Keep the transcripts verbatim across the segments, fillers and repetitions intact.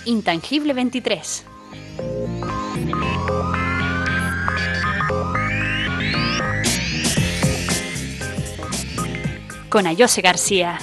Intangible veintitrés. Con Ayose García.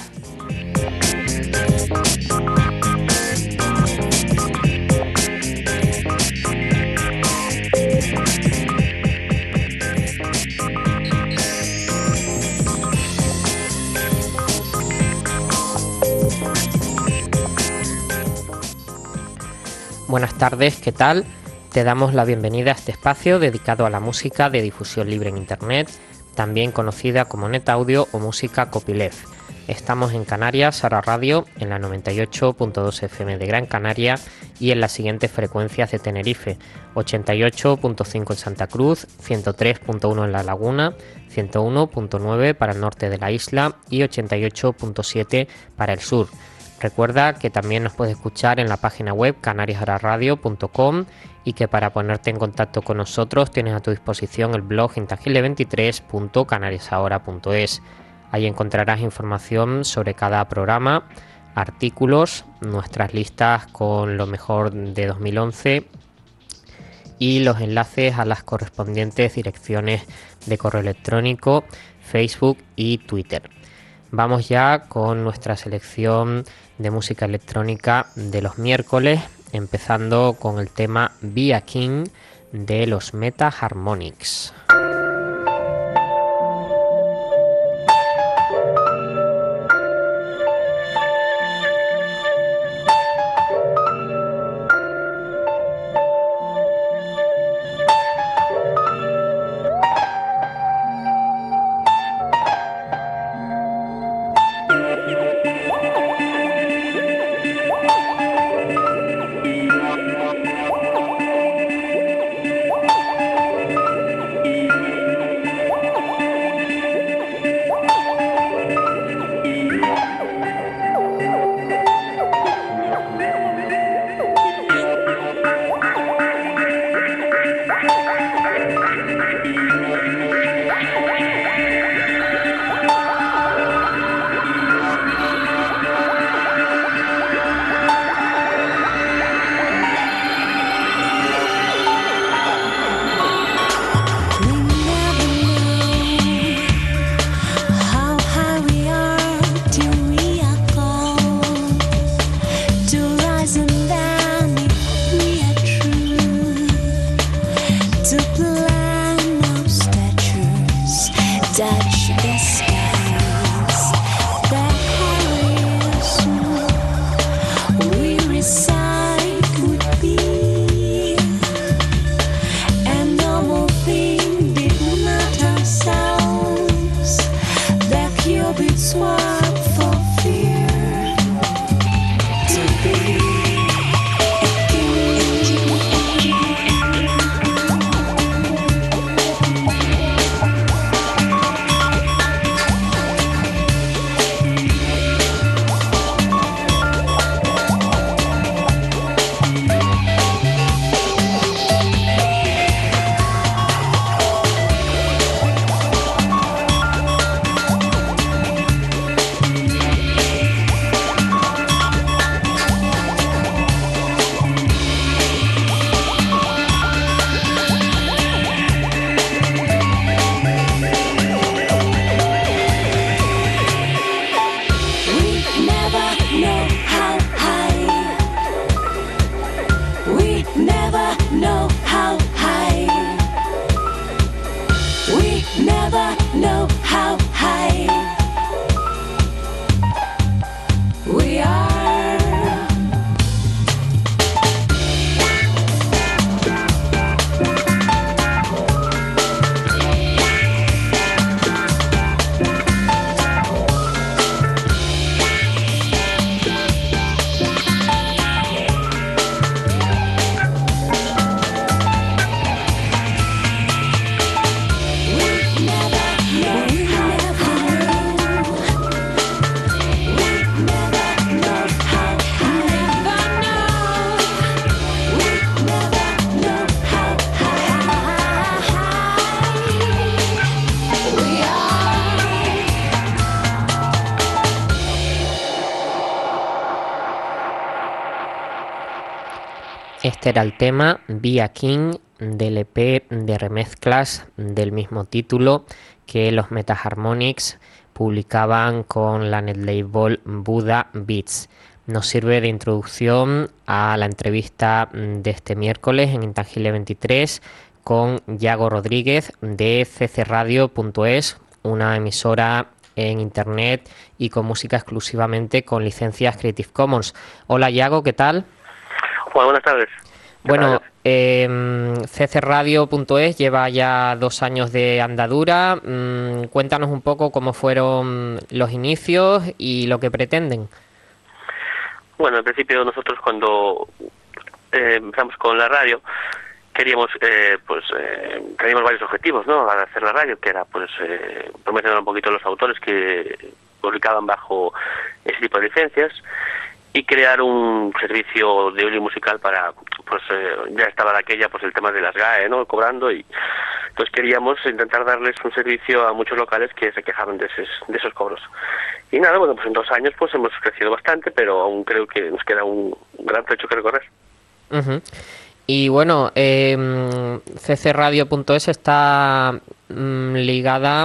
Buenas tardes, ¿qué tal? Te damos la bienvenida a este espacio dedicado a la música de difusión libre en Internet, también conocida como NetAudio o música copyleft. Estamos en Canarias, Ahora Radio, en la noventa y ocho punto dos F M de Gran Canaria y en las siguientes frecuencias de Tenerife: ochenta y ocho punto cinco en Santa Cruz, ciento tres punto uno en La Laguna, ciento uno punto nueve para el norte de la isla y ochenta y ocho punto siete para el sur. Recuerda que también nos puedes escuchar en la página web canarias ahora radio punto com y que para ponerte en contacto con nosotros tienes a tu disposición el blog intangible veintitrés punto canarias ahora punto es. Ahí encontrarás información sobre cada programa, artículos, nuestras listas con lo mejor de dos mil once y los enlaces a las correspondientes direcciones de correo electrónico, Facebook y Twitter. Vamos ya con nuestra selección de música electrónica de los miércoles, empezando con el tema Be a King de los Meta Harmonics. Never Este era el tema Via King del E P de remezclas del mismo título que los Metaharmonics publicaban con la netlabel Buddha Beats. Nos sirve de introducción a la entrevista de este miércoles en Intangible veintitrés con Yago Rodríguez de c c radio punto es, una emisora en internet y con música exclusivamente con licencias Creative Commons. Hola Yago, ¿qué tal? Hola, buenas tardes. Bueno, eh, c c radio punto es lleva ya dos años de andadura. Mm, cuéntanos un poco cómo fueron los inicios y lo que pretenden. Bueno, en principio nosotros cuando eh, empezamos con la radio queríamos, eh, pues, eh, teníamos varios objetivos, ¿no? Al hacer la radio, que era, pues, eh, promocionar un poquito los autores que publicaban bajo ese tipo de licencias y crear un servicio de audio musical para, pues, eh, ya estaba de aquella, pues, el tema de las G A E, ¿no? Cobrando, y entonces queríamos intentar darles un servicio a muchos locales que se quejaban de esos, de esos cobros. Y nada, bueno, pues en dos años pues hemos crecido bastante, pero aún creo que nos queda un gran trecho que recorrer. Uh-huh. Y bueno, eh, c c radio punto es está mm, ligada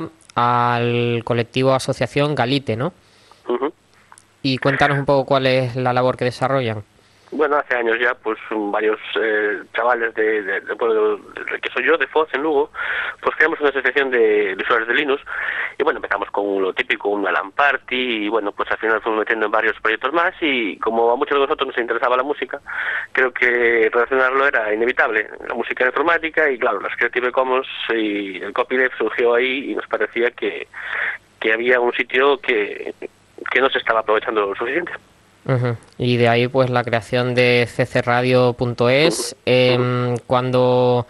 al colectivo Asociación Galite, ¿no? Uh-huh. Y cuéntanos un poco cuál es la labor que desarrollan. Bueno, hace años ya, pues varios eh, chavales de, de, de pueblo del que soy yo, de Foz, en Lugo, pues creamos una asociación de, de usuarios de Linux, y bueno, empezamos con lo típico, una LAN party, y bueno, pues al final fuimos metiendo en varios proyectos más, y como a muchos de nosotros nos interesaba la música, creo que relacionarlo era inevitable, la música informática, y claro, las Creative Commons y el copyleft surgió ahí, y nos parecía que, que había un sitio que, que no se estaba aprovechando lo suficiente. Uh-huh. Y de ahí pues la creación de c c radio punto es. Eh, cuando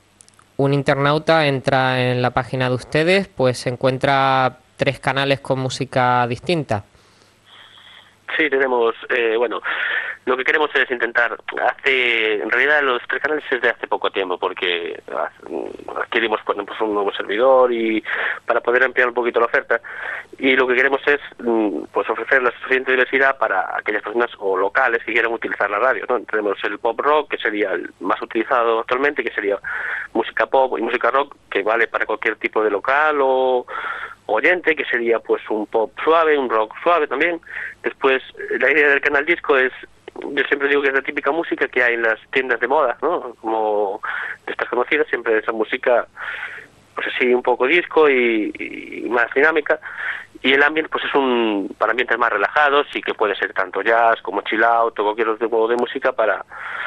un internauta entra en la página de ustedes, pues se encuentra tres canales con música distinta. Sí, tenemos, eh, bueno, lo que queremos es intentar, hace, en realidad los tres canales es de hace poco tiempo, porque adquirimos pues, un nuevo servidor y para poder ampliar un poquito la oferta, y lo que queremos es pues ofrecer la suficiente diversidad para aquellas personas o locales que quieran utilizar la radio, ¿no? Tenemos el pop rock, que sería el más utilizado actualmente, que sería música pop y música rock, que vale para cualquier tipo de local o oyente, que sería pues un pop suave, un rock suave también. Después, la idea del canal disco es, yo siempre digo que es la típica música que hay en las tiendas de moda, ¿no? Como de estas conocidas, siempre esa música, pues así un poco disco y, y más dinámica. Y el ambiente, pues es un para ambientes más relajados, y que puede ser tanto jazz como chill out o cualquier otro tipo de música para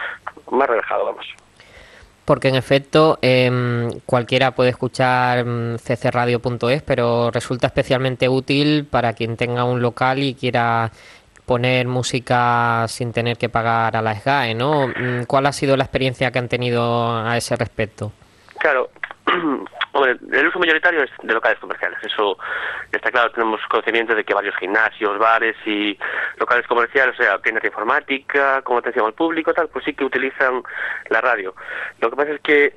más relajado, vamos. Porque en efecto eh, cualquiera puede escuchar c c radio punto es, pero resulta especialmente útil para quien tenga un local y quiera poner música sin tener que pagar a la S G A E, ¿no? ¿Cuál ha sido la experiencia que han tenido a ese respecto? Claro, hombre, el uso mayoritario es de locales comerciales, eso está claro. Tenemos conocimiento de que varios gimnasios, bares y locales comerciales, o sea, tiendas de informática, con atención al público, tal, pues sí que utilizan la radio. Lo que pasa es que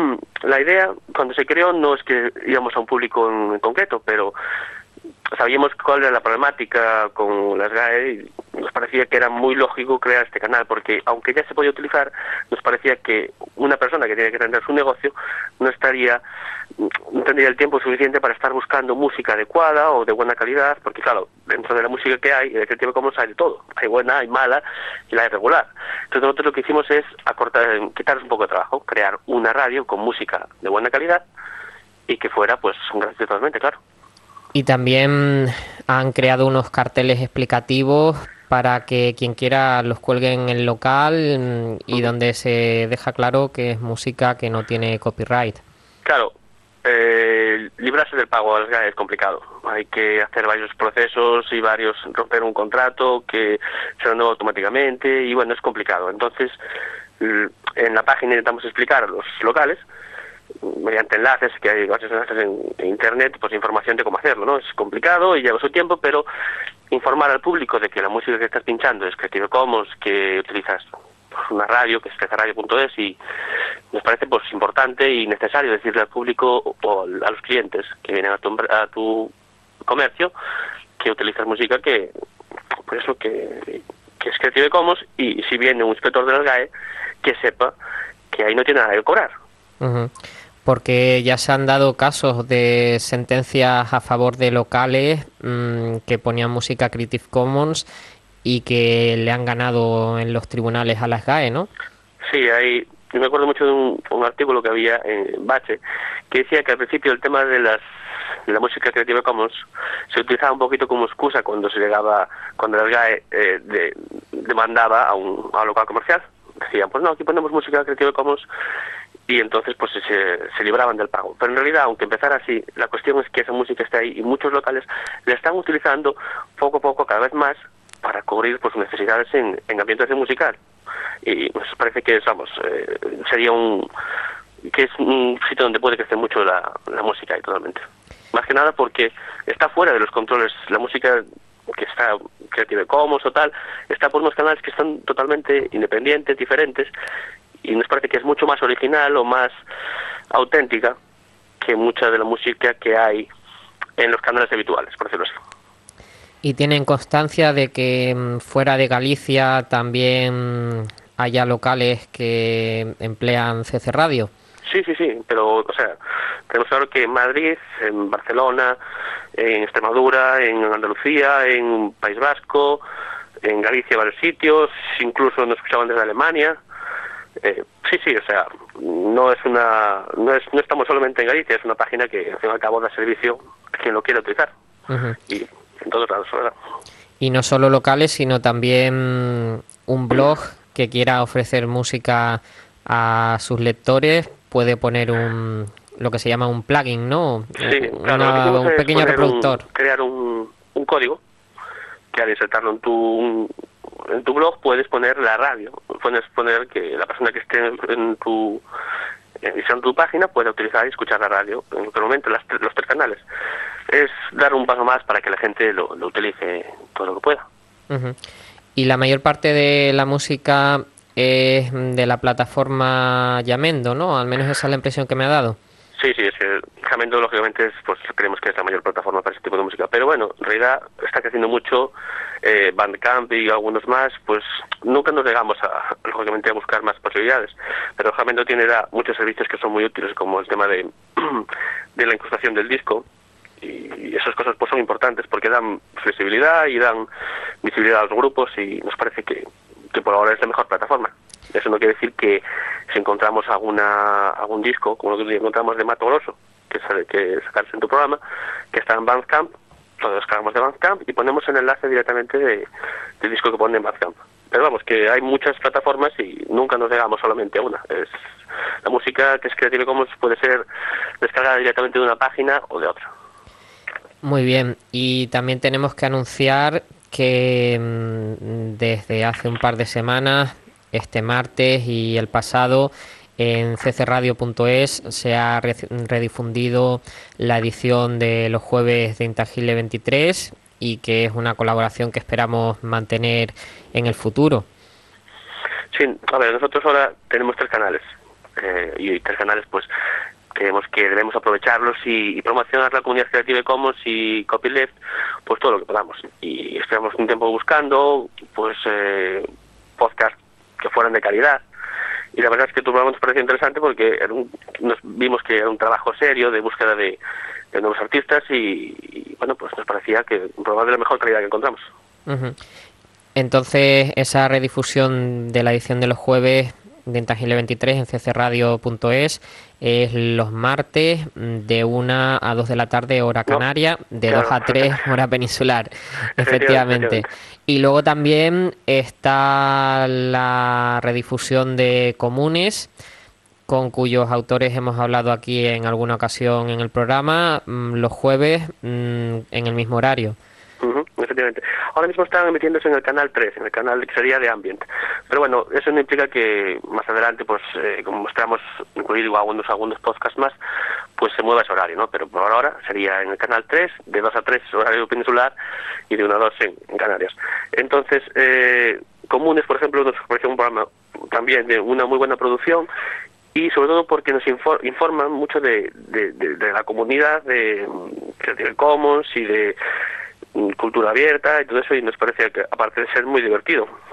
la idea, cuando se creó, no es que íbamos a un público en, en concreto, pero sabíamos cuál era la problemática con las G A E y nos parecía que era muy lógico crear este canal, porque aunque ya se podía utilizar, nos parecía que una persona que tiene que atender su negocio no estaría no tendría el tiempo suficiente para estar buscando música adecuada o de buena calidad, porque claro, dentro de la música que hay, de Creative Commons hay de todo, hay buena, hay mala y la hay regular. Entonces nosotros lo que hicimos es acortar, quitarnos un poco de trabajo, crear una radio con música de buena calidad y que fuera pues gratis totalmente, claro. Y también han creado unos carteles explicativos para que quien quiera los cuelgue en el local y donde se deja claro que es música que no tiene copyright. Claro, eh, librarse del pago a las G A E es complicado. Hay que hacer varios procesos y varios romper un contrato que se renueva automáticamente y bueno, es complicado. Entonces, en la página intentamos explicar a los locales mediante enlaces, que hay varios enlaces en, en internet, pues información de cómo hacerlo, ¿no? Es complicado y lleva su tiempo, pero informar al público de que la música que estás pinchando es Creative Commons, que utilizas pues, una radio, que es c c radio punto es, y nos parece pues importante y necesario decirle al público o a los clientes que vienen a tu, a tu comercio que utilizas música que, pues eso, que, que es Creative Commons, y si viene un inspector de la S G A E, que sepa que ahí no tiene nada que cobrar. Uh-huh. Porque ya se han dado casos de sentencias a favor de locales mmm, que ponían música Creative Commons y que le han ganado en los tribunales a la S G A E, ¿no? Sí, hay, yo me acuerdo mucho de un, un artículo que había en Bache que decía que al principio el tema de las de la música Creative Commons se utilizaba un poquito como excusa cuando se llegaba, cuando la S G A E eh, de, demandaba a un, a un local comercial. Decían, pues no, aquí ponemos música Creative Commons, y entonces pues se, se libraban del pago. Pero en realidad, aunque empezara así, la cuestión es que esa música está ahí y muchos locales la están utilizando poco a poco, cada vez más, para cubrir pues sus necesidades en, en ambientación musical. Y nos parece que, vamos, eh, sería un que es un sitio donde puede crecer mucho la, la música ahí totalmente. Más que nada porque está fuera de los controles, la música que está Creative Commons o tal, está por unos canales que están totalmente independientes, diferentes, y nos parece que es mucho más original o más auténtica que mucha de la música que hay en los canales habituales, por decirlo así. ¿Y tienen constancia de que fuera de Galicia también haya locales que emplean C C Radio? Sí, sí, sí, pero, o sea, tenemos claro que en Madrid, en Barcelona, en Extremadura, en Andalucía, en País Vasco, en Galicia, varios sitios, incluso nos escuchaban desde Alemania. Eh, sí, sí, o sea, no es una, no es, no estamos solamente en Galicia, es una página que al fin y al cabo da servicio a quien lo quiera utilizar. Uh-huh. Y en todos lados, ¿verdad? Y no solo locales, sino también un blog que quiera ofrecer música a sus lectores, puede poner un lo que se llama un plugin, ¿no? Sí, Una, claro, un pequeño reproductor. Un, crear un, un código que al insertarlo en tu en tu blog puedes poner la radio, puedes poner que la persona que esté en tu en tu página pueda utilizar y escuchar la radio en cualquier momento, las, los tres canales. Es dar un paso más para que la gente lo, lo utilice todo lo que pueda. Uh-huh. Y la mayor parte de la música es de la plataforma Jamendo, ¿no? Al menos esa es la impresión que me ha dado. Sí, sí, es que Jamendo lógicamente es, pues creemos que es la mayor plataforma para ese tipo de música, pero bueno, en realidad está creciendo mucho eh, Bandcamp y algunos más, pues nunca nos llegamos a, lógicamente, a buscar más posibilidades, pero Jamendo tiene ya muchos servicios que son muy útiles, como el tema de, de la incrustación del disco, y esas cosas pues son importantes porque dan flexibilidad y dan visibilidad a los grupos, y nos parece que, que por ahora es la mejor plataforma. Eso no quiere decir que si encontramos alguna algún disco, como lo que encontramos de Mato Grosso, que sale, que sacarse en tu programa, que está en Bandcamp, lo descargamos de Bandcamp y ponemos el enlace directamente de, del disco que pone en Bandcamp. Pero vamos, que hay muchas plataformas y nunca nos llegamos solamente a una. Es, la música que es Creative Commons puede ser descargada directamente de una página o de otra. Muy bien, y también tenemos que anunciar que mmm, desde hace un par de semanas, este martes y el pasado, en c c radio punto es se ha redifundido la edición de los jueves de Intangible veintitrés, y que es una colaboración que esperamos mantener en el futuro. Sí, a ver, nosotros ahora tenemos tres canales, eh, y tres canales pues creemos que debemos aprovecharlos y, y promocionar la comunidad Creative Commons y Copyleft, pues todo lo que podamos. Y estuvimos un tiempo buscando pues eh, podcasts que fueran de calidad, y la verdad es que tu programa nos pareció interesante porque era un, nos vimos que era un trabajo serio de búsqueda de, de nuevos artistas, y, y bueno, pues nos parecía que un programa de la mejor calidad que encontramos. Uh-huh. Entonces, esa redifusión de la edición de los jueves de Intangible veintitrés en c c radio punto es es los martes de una a dos de la tarde hora canaria, no, de claro. dos a tres hora peninsular, efectivamente. Y luego también está la redifusión de Comunes, con cuyos autores hemos hablado aquí en alguna ocasión en el programa, los jueves en el mismo horario. Uh-huh, efectivamente. Ahora mismo están emitiéndose en el canal tres, en el canal que sería de Ambient. Pero bueno, eso no implica que más adelante, pues eh, como mostramos, incluir algunos, algunos podcasts más, pues se mueva ese horario, ¿no? Pero por ahora sería en el canal tres, de dos a tres horario peninsular, y de una a dos en, en Canarias. Entonces, eh, Comunes, por ejemplo, nos ofrece un programa también de una muy buena producción, y sobre todo porque nos infor- informan mucho de, de, de, de la comunidad de Creative Commons y de cultura abierta y todo eso, y nos parece que, aparte de ser muy divertido,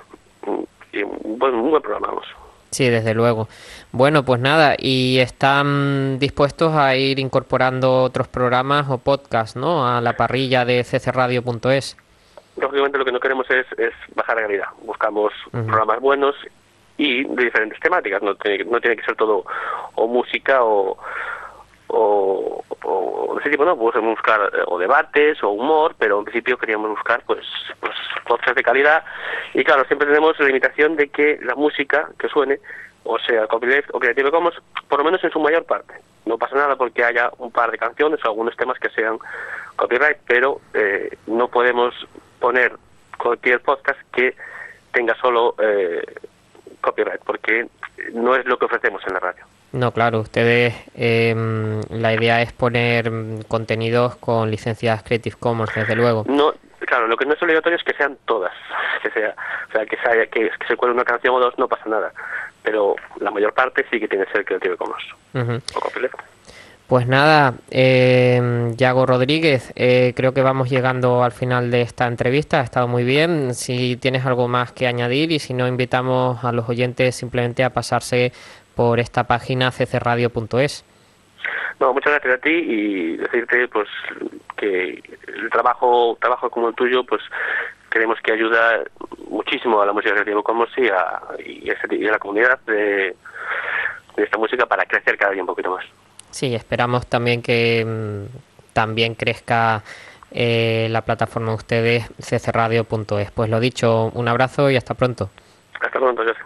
y un buen, un buen programa, vamos. Sí, desde luego. Bueno, pues nada, y están dispuestos a ir incorporando otros programas o podcasts, ¿no?, a la parrilla de c c radio punto es. Lógicamente lo que no queremos es, es bajar la calidad. Buscamos Uh-huh. programas buenos y de diferentes temáticas. No tiene, no tiene que ser todo o música o o, o de ese tipo, no. Podemos buscar eh, o debates o humor, pero en principio queríamos buscar pues pues podcasts de calidad. Y claro, siempre tenemos la limitación de que la música que suene, o sea copyleft o Creative Commons, por lo menos en su mayor parte. No pasa nada porque haya un par de canciones o algunos temas que sean copyright, pero eh, no podemos poner cualquier podcast que tenga solo eh, copyright, porque no es lo que ofrecemos en la radio. No, claro, ustedes, eh, la idea es poner contenidos con licencias Creative Commons, desde luego. No, claro, lo que no es obligatorio es que sean todas, que sea, o sea, que, sea, que, que se cuele una canción o dos, no pasa nada, pero la mayor parte sí que tiene que ser Creative Commons. Uh-huh. O copyleft. Pues nada, eh, Yago Rodríguez, eh, creo que vamos llegando al final de esta entrevista. Ha estado muy bien. Si tienes algo más que añadir, y si no, invitamos a los oyentes simplemente a pasarse por esta página c c radio punto es. No, muchas gracias a ti, y decirte pues que el trabajo trabajo como el tuyo pues creemos que ayuda muchísimo a la música Creative Commons y a, y a, y a la comunidad de, de esta música para crecer cada día un poquito más. Sí, esperamos también que mmm, también crezca eh, la plataforma de ustedes, c c radio punto es. Pues lo dicho, un abrazo y hasta pronto. Hasta pronto, José.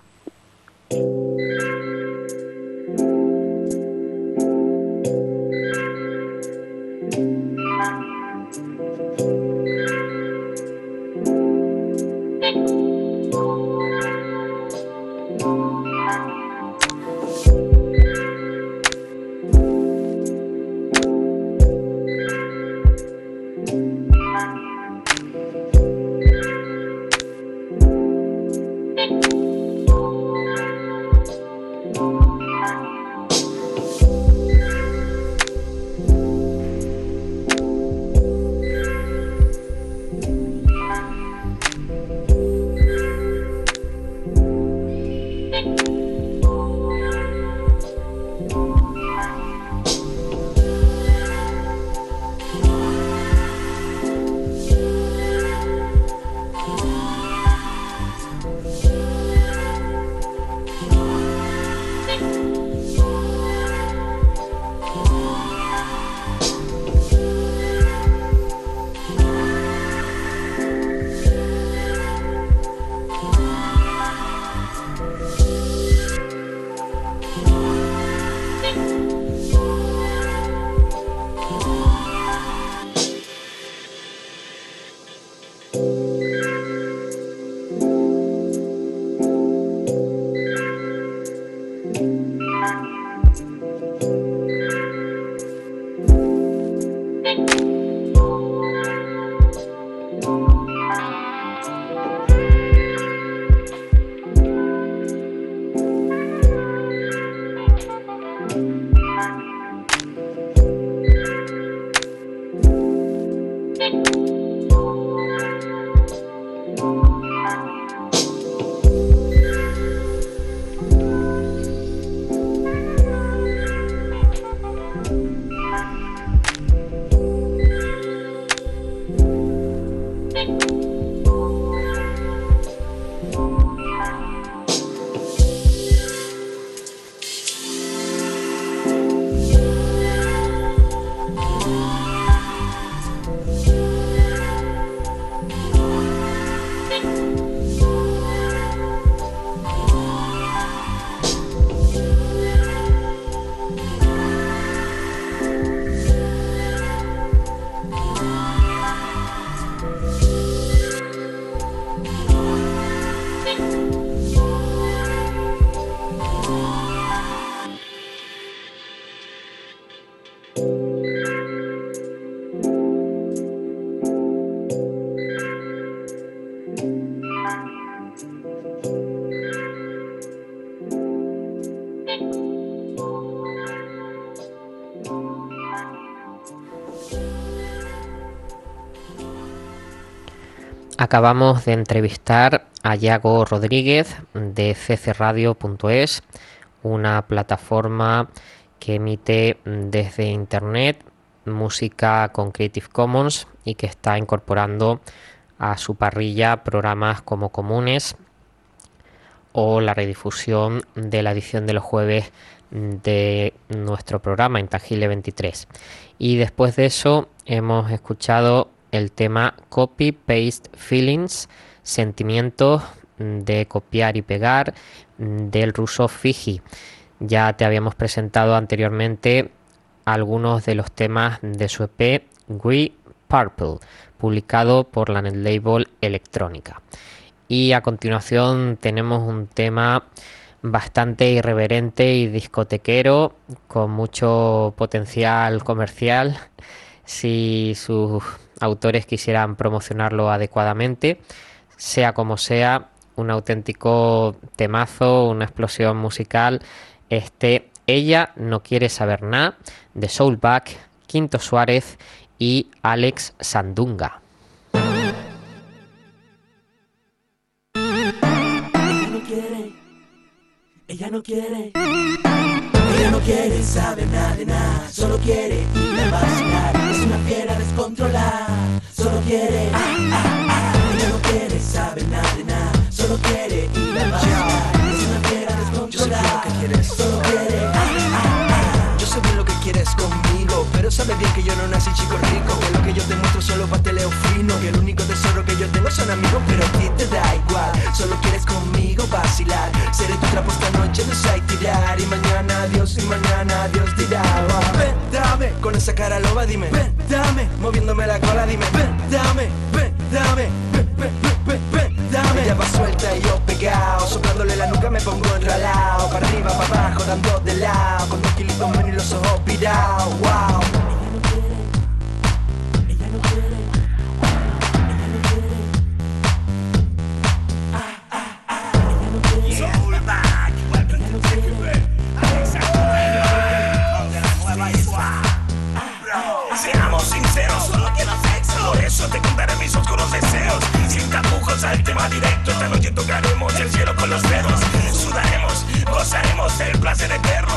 Acabamos de entrevistar a Yago Rodríguez de c c radio punto es, una plataforma que emite desde internet música con Creative Commons y que está incorporando a su parrilla programas como Comunes o la redifusión de la edición de los jueves de nuestro programa Intangible veintitrés. Y después de eso hemos escuchado el tema Copy Paste Feelings, sentimientos de copiar y pegar, del ruso Fiji. Ya te habíamos presentado anteriormente algunos de los temas de su E P Grey Purple, publicado por la netlabel Electrónica. Y a continuación tenemos un tema bastante irreverente y discotequero, con mucho potencial comercial si sus autores quisieran promocionarlo adecuadamente. Sea como sea, un auténtico temazo, una explosión musical. Este Ella no quiere saber nada, de Soulback, Quinto Suárez y Alex Sandunga. Ella no quiere, ella no quiere saber nada de nada, solo quiere ir a vacilar, es una fiera descontrolada, solo quiere, ah, ah, ah. Ella no quiere saber nada de nada, solo quiere ir a vacilar, es una fiera descontrolada, solo quiere, ah, ah, ah. Yo sé bien lo que quieres conmigo, pero sabes bien que yo no nací chico rico, que lo que yo te muestro solo pasteleo fino, que el único tesoro que yo tengo son amigos, pero a ti te da igual, solo quieres conmigo vacilar, seré tu trapo esta noche, no sé tirar, y mañana adiós, y mañana adiós dirá. Ven, dame, con esa cara loba dime, ven, dame, moviéndome la cola dime, ven, dame, ven, dame, ven, ven, ven, ven, ven, dame. Ella va suelta y yo pegado, soplándole la nuca me pongo enralado, para arriba, para abajo, dando de lado, con dos kilitos menos y los ojos pirados, wow. Ella no quiere, ella no quiere. Seamos sinceros, solo quiero sexo. Por eso te contaré mis oscuros deseos. Sin tapujos al tema directo. Esta noche tocaremos el cielo con los dedos. Sudaremos, gozaremos el placer eterno.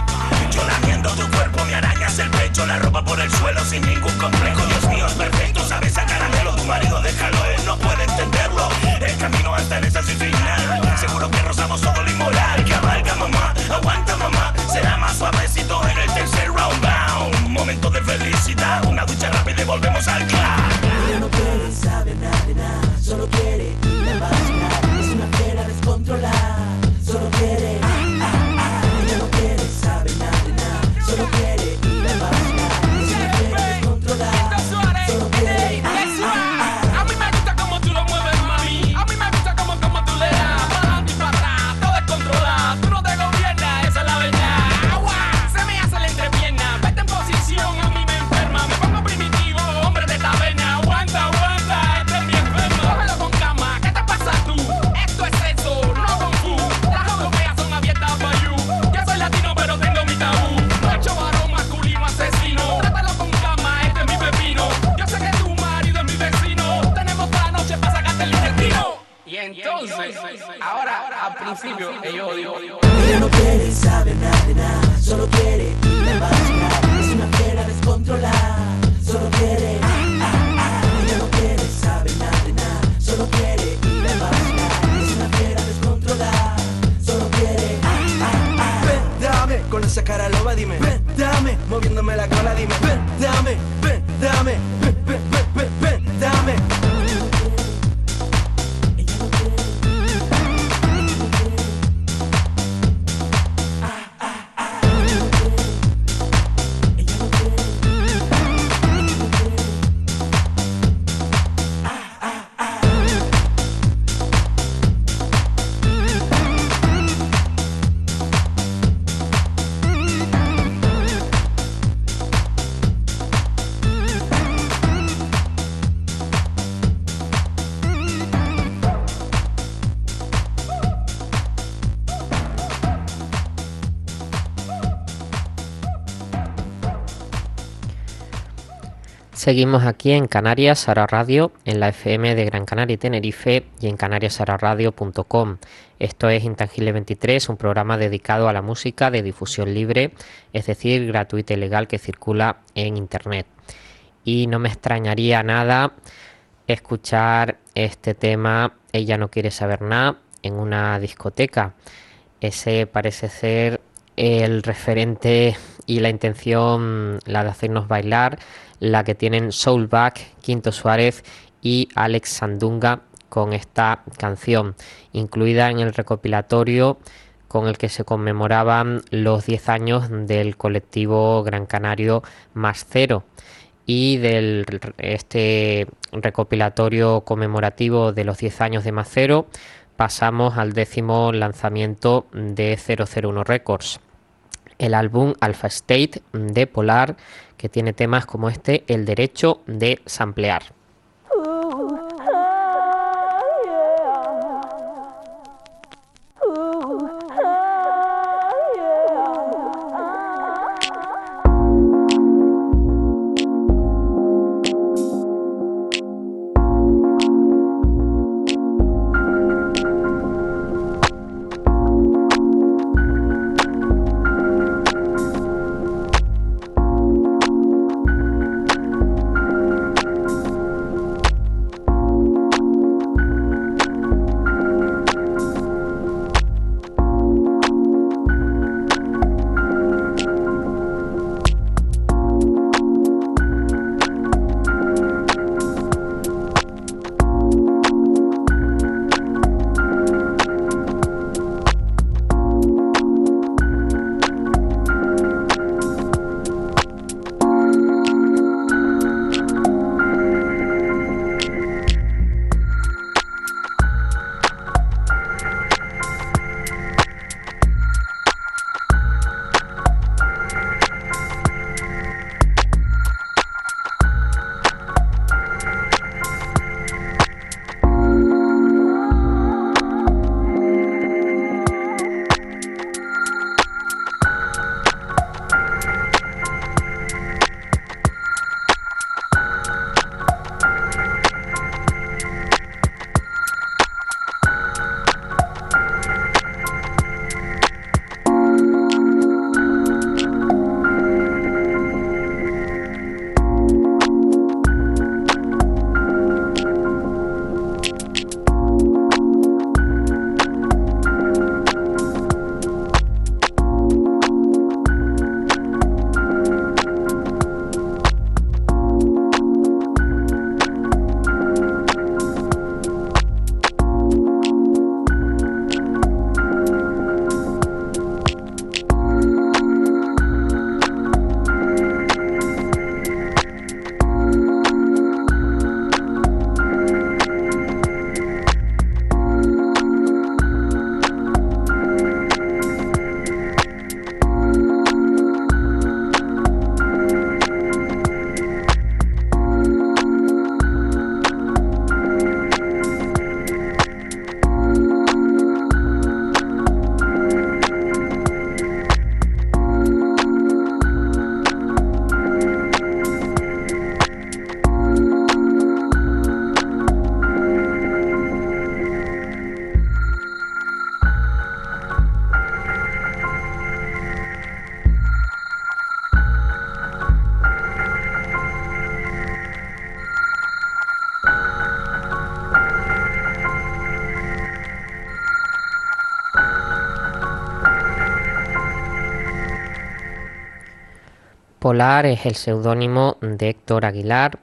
Yo lamiendo tu cuerpo, me arañas el pecho, la ropa por el suelo sin ningún complejo. Dios mío, es perfecto, sabes a caramelo. Tu marido déjalo, él no puede entenderlo. El camino hasta el éxtasis final. Seguro que rozamos todo lo inmoral. Cabalga mamá, aguanta mamá. Será más suavecito en el tercer round bound. Un momento de felicidad, una ducha rápida y volvemos al club. Ella no quiere saber nada de nada, solo quiere ir a vacilar, es una fiera descontrolada, solo quiere, ah, ah, ah. Ella no quiere saber nada de nada, solo quiere ir a vacilar, es una fiera descontrolada, solo quiere, ah, ah, ah. A mí me gusta como tú lo mueves, mami. A mí me gusta como, como tú le das. Para adelante y para atrás, todo es controlado. Tú no te gobiernas, esa es la verdad. Agua, se me hace la entrepierna. Vete en posición, a mí me enferma. Me pongo primitivo, hombre de taberna. Aguanta, aguanta, este es mi enfermo. Cógelo con calma, ¿qué te pasa tú? Esto es eso, no Kung Fu. Las europeas son abiertas para you. Yo soy latino, pero tengo mi tabú. Macho varón, masculino, asesino. Trátalo con calma, este es mi pepino. Yo sé que tu marido es mi vecino. Tenemos toda la noche para sacarte el intestino. Y entonces, ahora, al principio, yo digo, Ella no quiere saber nada de nada, solo quiere ir a vacilar, es una fiera descontrolada, solo quiere, ah, ah, ah. Ella no quiere saber nada de nada, solo quiere ir a vacilar, es una fiera descontrolada, solo quiere, ah, ah, ah. Ven, dame, con esa cara loba dime, ven, dame, moviéndome la cola dime, ven, dame, ven, dame, ven, ven, ven, ven, ven, dame. Seguimos aquí en Canarias Ahora Radio, en la F M de Gran Canaria y Tenerife y en canarias ahora radio punto com. Esto es Intangible veintitrés, un programa dedicado a la música de difusión libre, es decir, gratuita y legal, que circula en Internet. Y no me extrañaría nada escuchar este tema, Ella no quiere saber nada, en una discoteca. Ese parece ser el referente y la intención, la de hacernos bailar, la que tienen Soulback, Quinto Suárez y Alex Sandunga con esta canción, incluida en el recopilatorio con el que se conmemoraban los diez años del colectivo Gran Canario Más Cero. Y del este recopilatorio conmemorativo de los diez años de Más Cero pasamos al décimo lanzamiento de cero cero uno Records, el álbum Alpha State de Polar, que tiene temas como este, El derecho de samplear. Polar es el seudónimo de Héctor Aguilar,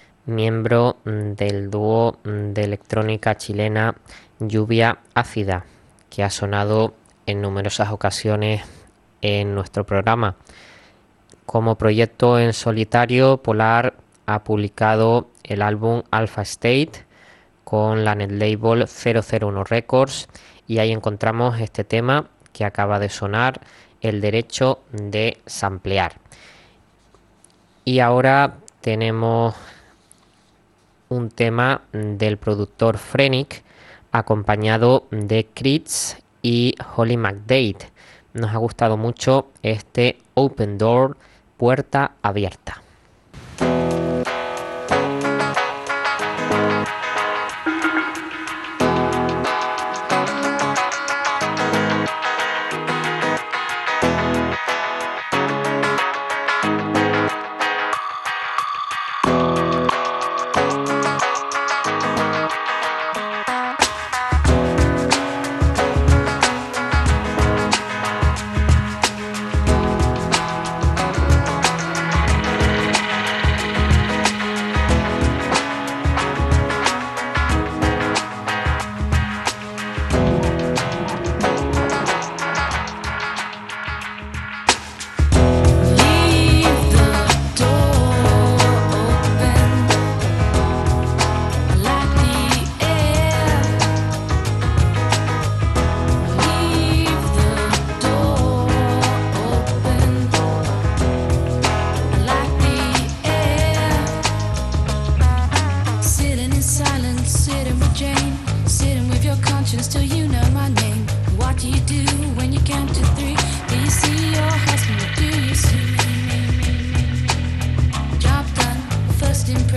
miembro del dúo de electrónica chilena Lluvia Ácida, que ha sonado en numerosas ocasiones en nuestro programa. Como proyecto en solitario, Polar ha publicado el álbum Alpha State con la netlabel cero cero uno Records y ahí encontramos este tema que acaba de sonar, El derecho de samplear. Y ahora tenemos un tema del productor Frenic acompañado de Critz y Holly McDade. Nos ha gustado mucho este Open Door, puerta abierta.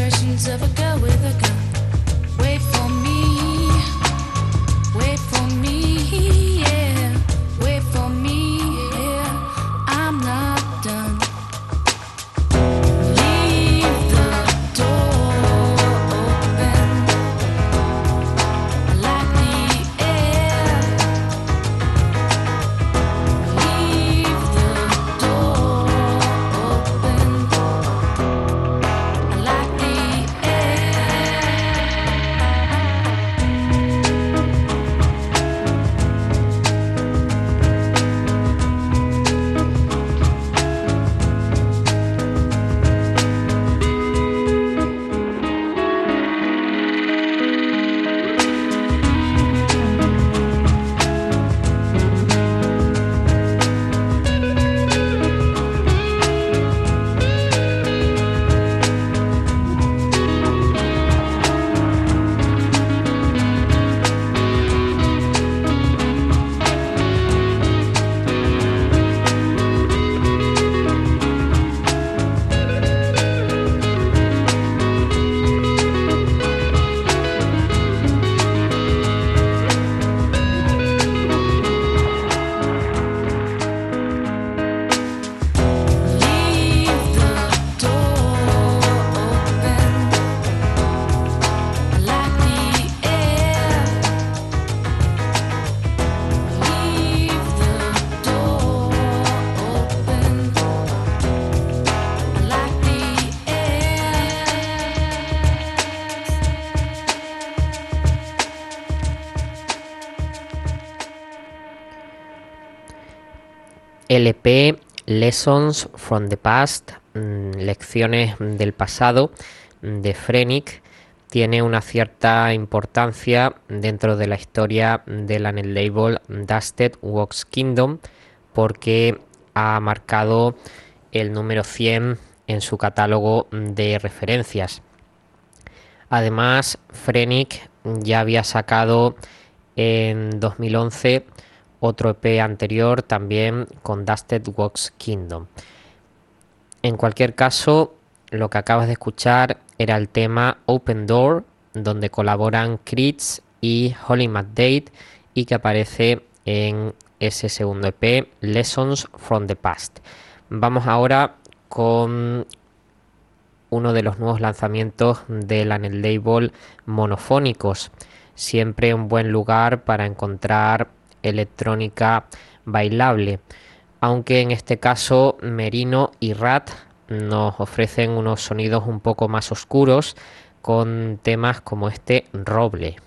versions of a girl with a gun. Wait for me, wait for me, yeah. Wait for me, yeah. I'm not done. Leave the door open. I like the air. Leave the door open. I like the L P Lessons from the Past, lecciones del pasado, de Phrenic, tiene una cierta importancia dentro de la historia del Anel label Dusted Wax Kingdom, porque ha marcado el número cien en su catálogo de referencias. Además, Phrenic ya había sacado en dos mil once otro E P anterior también con Dusted Wax Kingdom. En cualquier caso, lo que acabas de escuchar era el tema Open Door, donde colaboran Creeds y Holly McDade, y que aparece en ese segundo E P, Lessons from the Past. Vamos ahora con uno de los nuevos lanzamientos del Anel label, Monofónicos. Siempre un buen lugar para encontrar electrónica bailable, aunque en este caso Merino y Rat nos ofrecen unos sonidos un poco más oscuros con temas como este Roble.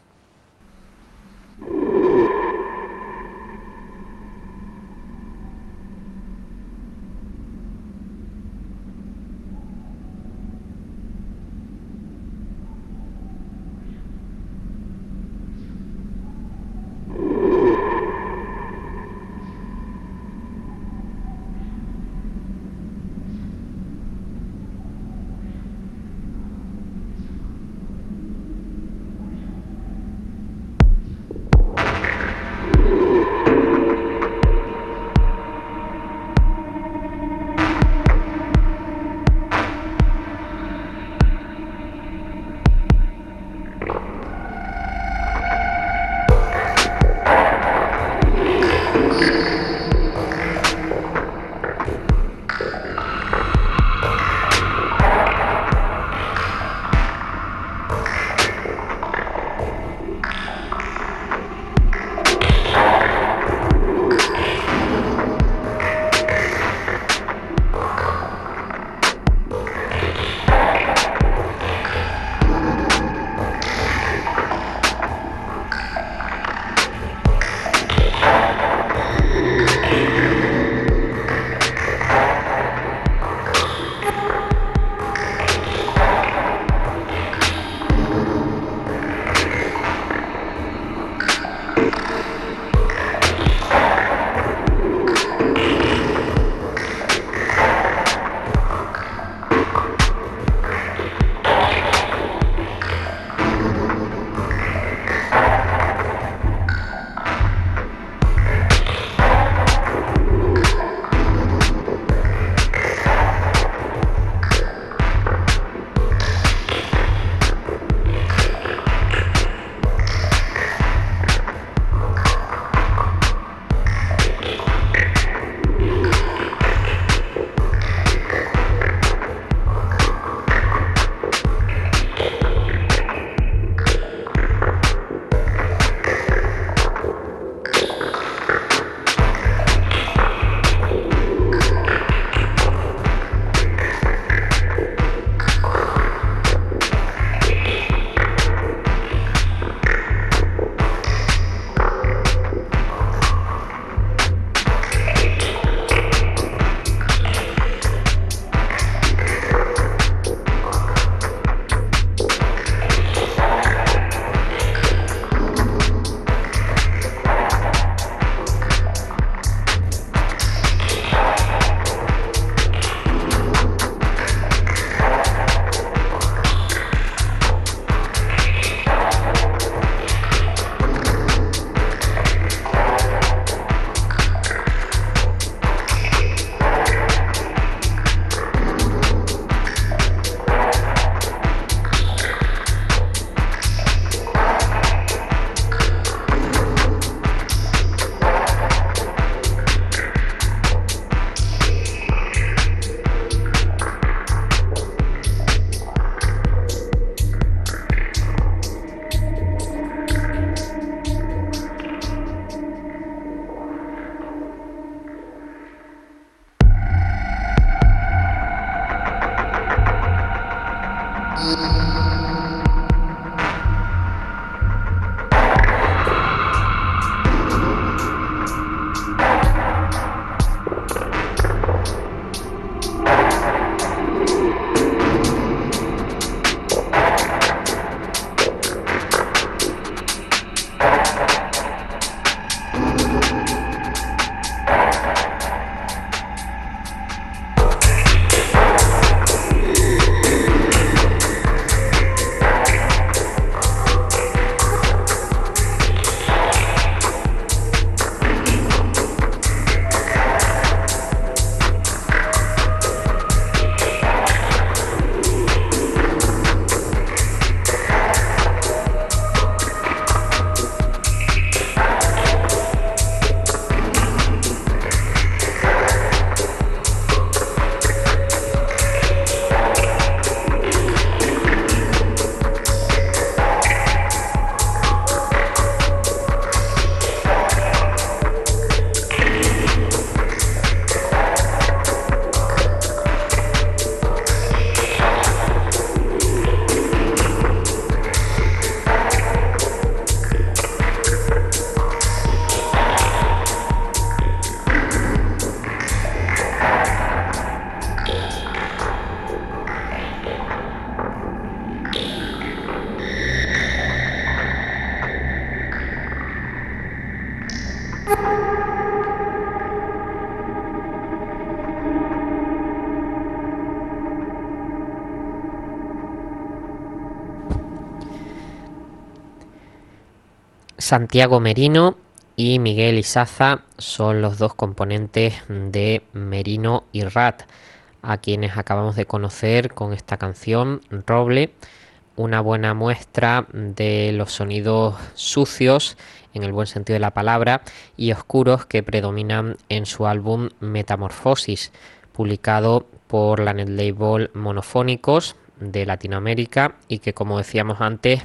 Santiago Merino y Miguel Izaza son los dos componentes de Merino y Rat, a quienes acabamos de conocer con esta canción Roble, una buena muestra de los sonidos sucios, en el buen sentido de la palabra, y oscuros que predominan en su álbum Metamorfosis, publicado por la netlabel Monofónicos de Latinoamérica, y que, como decíamos antes,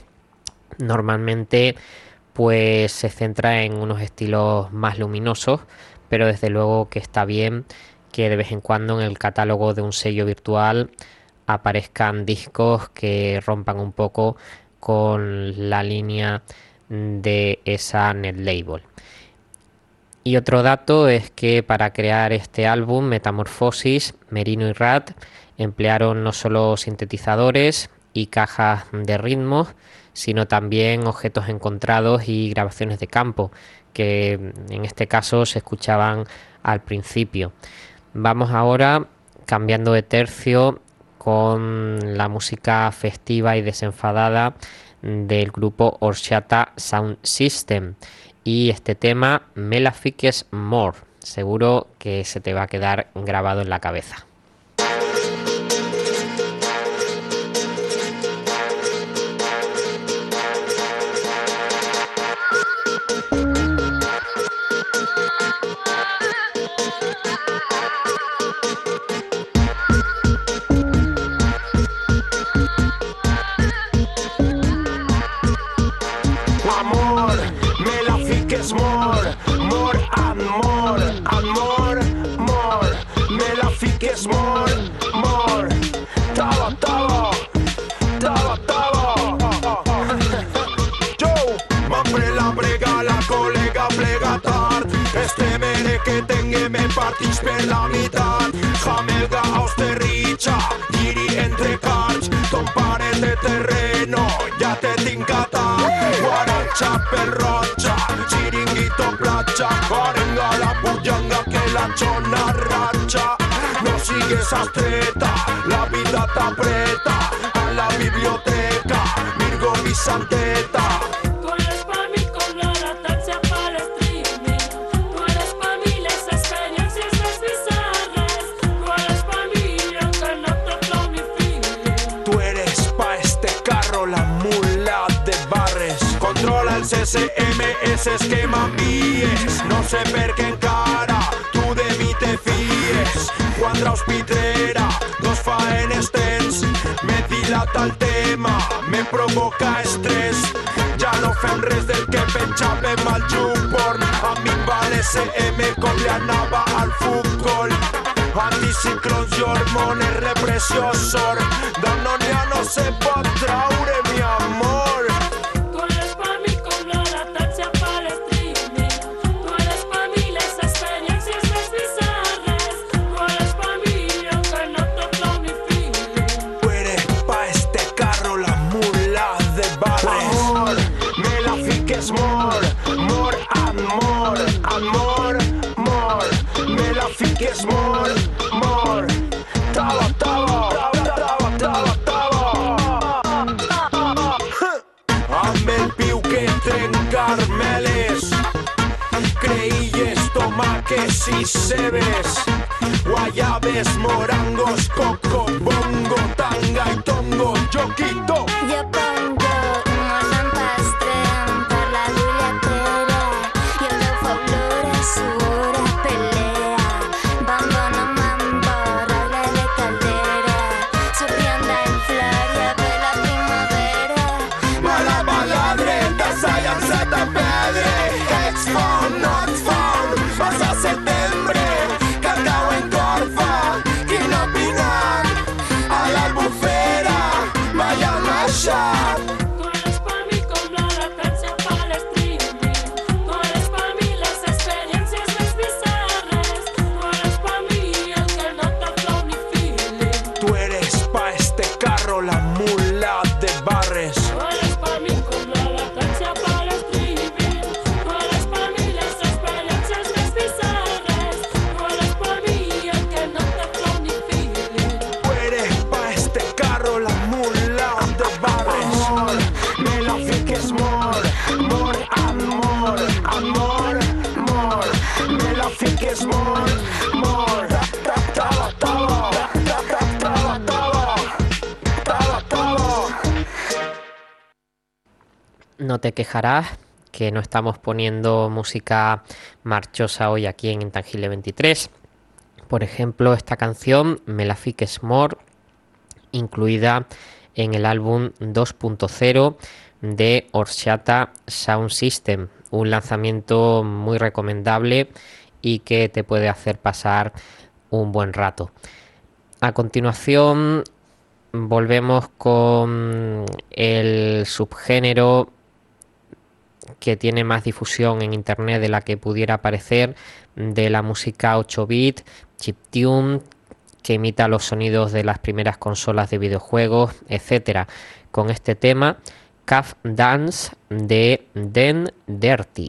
normalmente pues se centra en unos estilos más luminosos, pero desde luego que está bien que de vez en cuando en el catálogo de un sello virtual aparezcan discos que rompan un poco con la línea de esa netlabel. Y otro dato es que para crear este álbum Metamorfosis, Merino y Rat emplearon no solo sintetizadores y cajas de ritmos, sino también objetos encontrados y grabaciones de campo, que en este caso se escuchaban al principio. Vamos ahora cambiando de tercio con la música festiva y desenfadada del grupo Horchata Sound System y este tema Me la fiques more. Seguro que se te va a quedar grabado en la cabeza. Partits per la meitat, Jamelga, Austerricha, Giri entre cards, ton pares de terreno, ja te tinc atat, Guaracha, Perrocha, Chiringuito, Platja, Arenga, la pujanga, que la chona racha, no sigues astreta, la vida t'apreta, a la biblioteca, Virgo Bizanteta. C S M S esquema mies, no sé per què encara tu de mi te fies. Quandra hospitrera, dos faenes tens, me dilata el tema, me provoca estrès. Ja no fem res del que penjàvem al YouPorn, a mi va l'S M com li anava al futbol. Anticiclons i hormones repressiosor Dono n'hi ha no se pot traure mi amor. Tu eres pa' mí com la latència per l'streaming. Tu eres pa' mí les experiències més bizarres. Tu eres pa' mí el que no te flow ni feeling. Tu eres pa' este carro la mula de barres. Amor, me la fiques more, more and more, and more, more. Me la fiques more, more. Tava, tava, tava, tava, tava. Amb el piu que trencar meles, creïlles, tomaques i cebes, guayabes, morangos, coco, bongo, tanga i tongo, yo quito. Jo pongo un molt empastre per la bulletera i el meu fa olor a sudor a pelea. Bombón o mambo, roble de caldera, sorriendo en Florida per la primavera. Mala maladre, desallançat a pedre, ets font, no ets font, vas a setembre, cantau en corfa, quin opinant, a l'albufera, vaya mashup. Tu eres pa' mí com la latència per l'streaming. Tu eres pa' mí les experiències més bizarres. Tu eres pa' mí el que no te flow ni feeling. Tu eres pa' este carro la mula de barres. Tu eres pa' mí com la latència per l'streaming. Tu eres pa' mí les experiències més bizarres. Tu eres pa' mí el que no te flow ni feeling. Tu eres pa' este carro la mula de barres. Amor, me la fiques more, more and more, and more, more. Me la fiques more, more. Ta, ta, ta, ta, ta, ta, ta, ta, ta, ta, ta. No te quejarás que no estamos poniendo música marchosa hoy aquí en Intangible veintitrés. Por ejemplo, esta canción, Me la fiques more, incluida en el álbum dos punto cero de Horchata Sound System, un lanzamiento muy recomendable y que te puede hacer pasar un buen rato. A continuación volvemos con el subgénero que tiene más difusión en internet de la que pudiera parecer, de la música ocho bit, chiptune, que imita los sonidos de las primeras consolas de videojuegos, etcétera. Con este tema, Calf Dance de Den Dirty.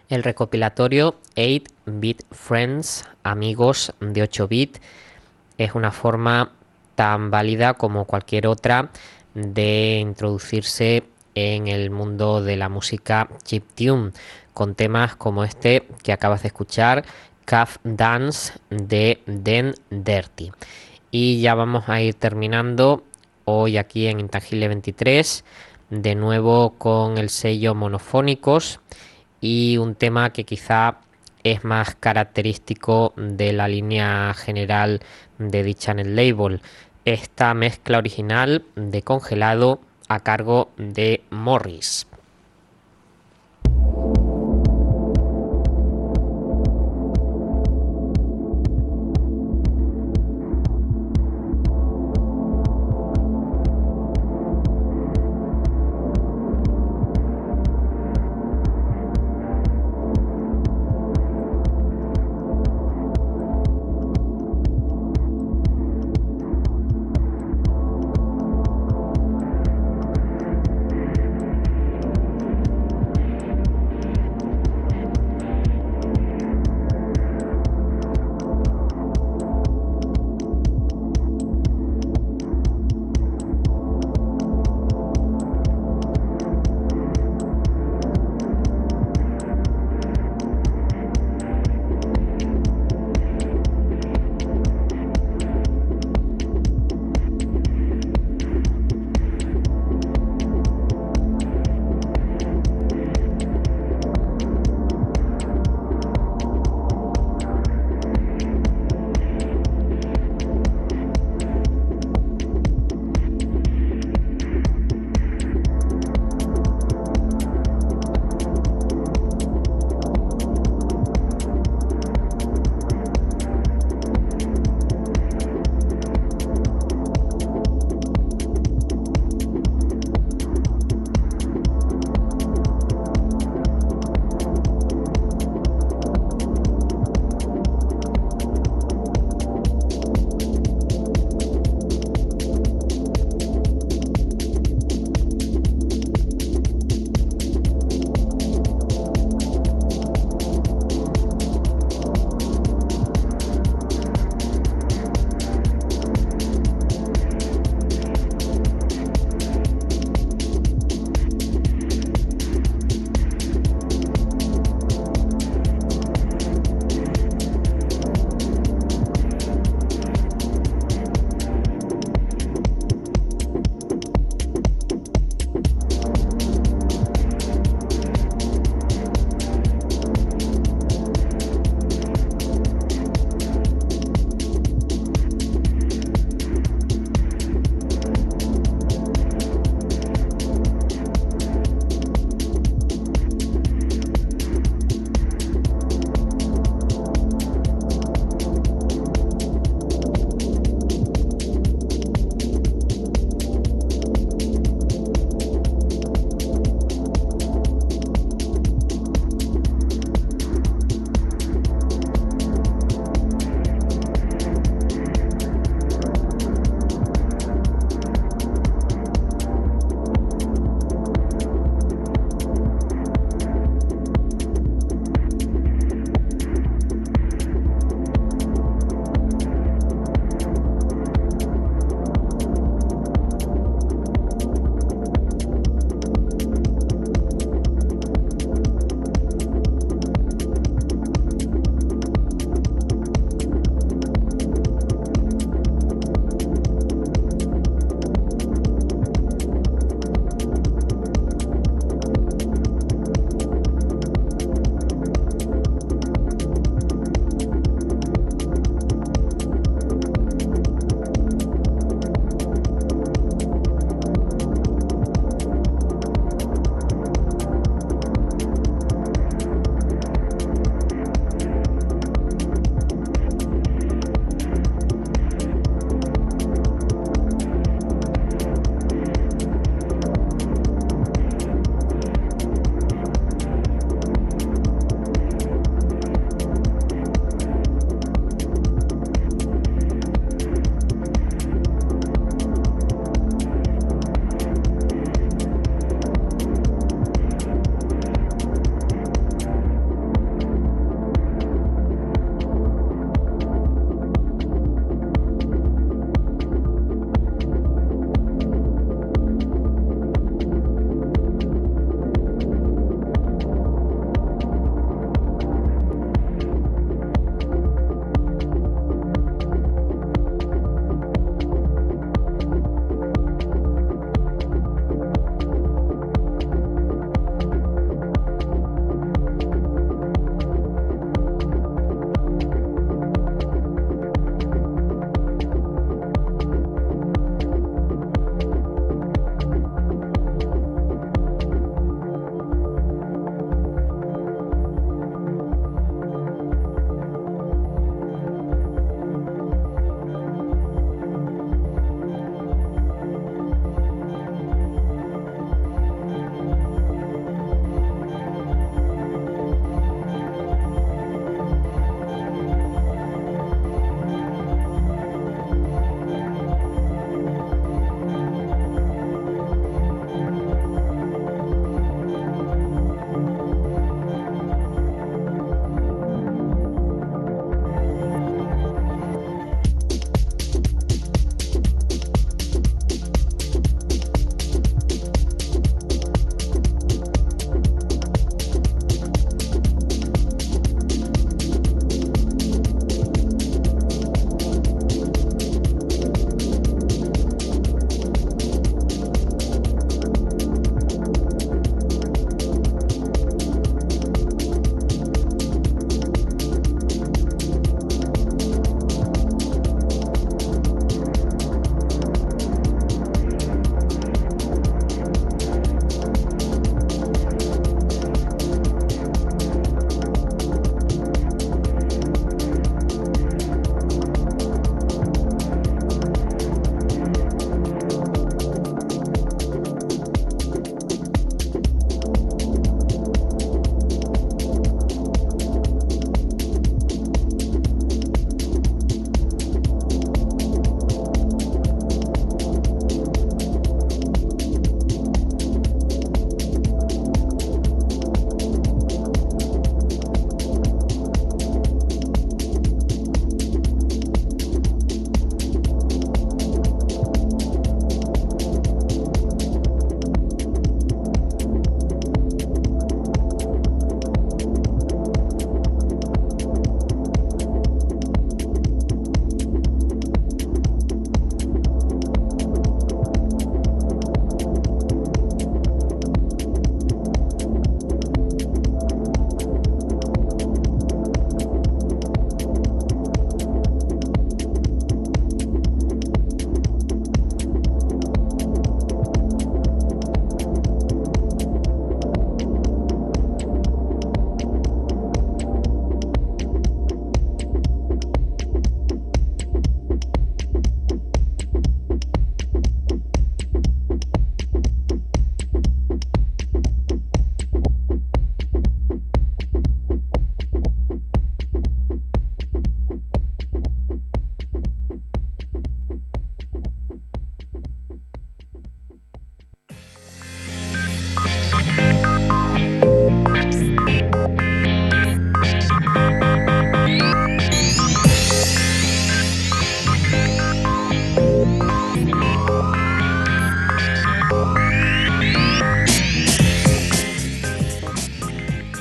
El recopilatorio ocho bit Friends, amigos de ocho bit, es una forma tan válida como cualquier otra de introducirse en el mundo de la música chiptune, con temas como este que acabas de escuchar, Calf Dance de Den Dirty. Y ya vamos a ir terminando hoy aquí en Intangible veintitrés, de nuevo con el sello Monofónicos y un tema que quizá es más característico de la línea general de dicha Channel Label, esta mezcla original de Congelado a cargo de Morris.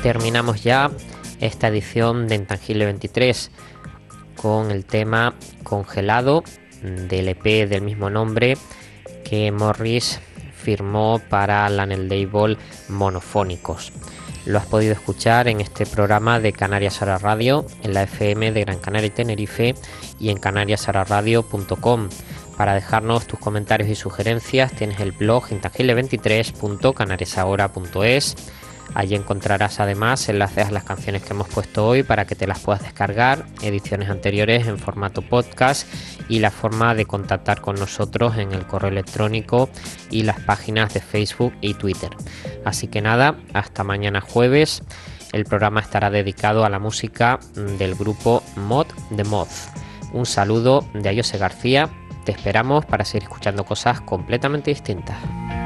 terminamos ya esta edición de Intangible veintitrés con el tema Congelado del E P del mismo nombre que Morris firmó para Lánel Label Monofónicos. Lo has podido escuchar en este programa de Canarias Ahora Radio, en la F M de Gran Canaria y Tenerife y en canarias ahora radio punto com. Para dejarnos tus comentarios y sugerencias tienes el blog intangible veintitrés punto canarias ahora punto es. Allí encontrarás además enlaces a las canciones que hemos puesto hoy para que te las puedas descargar, ediciones anteriores en formato podcast y la forma de contactar con nosotros en el correo electrónico y las páginas de Facebook y Twitter. Así que nada, hasta mañana jueves. El programa estará dedicado a la música del grupo Mod The Moth. Un saludo de Ayose García. Te esperamos para seguir escuchando cosas completamente distintas.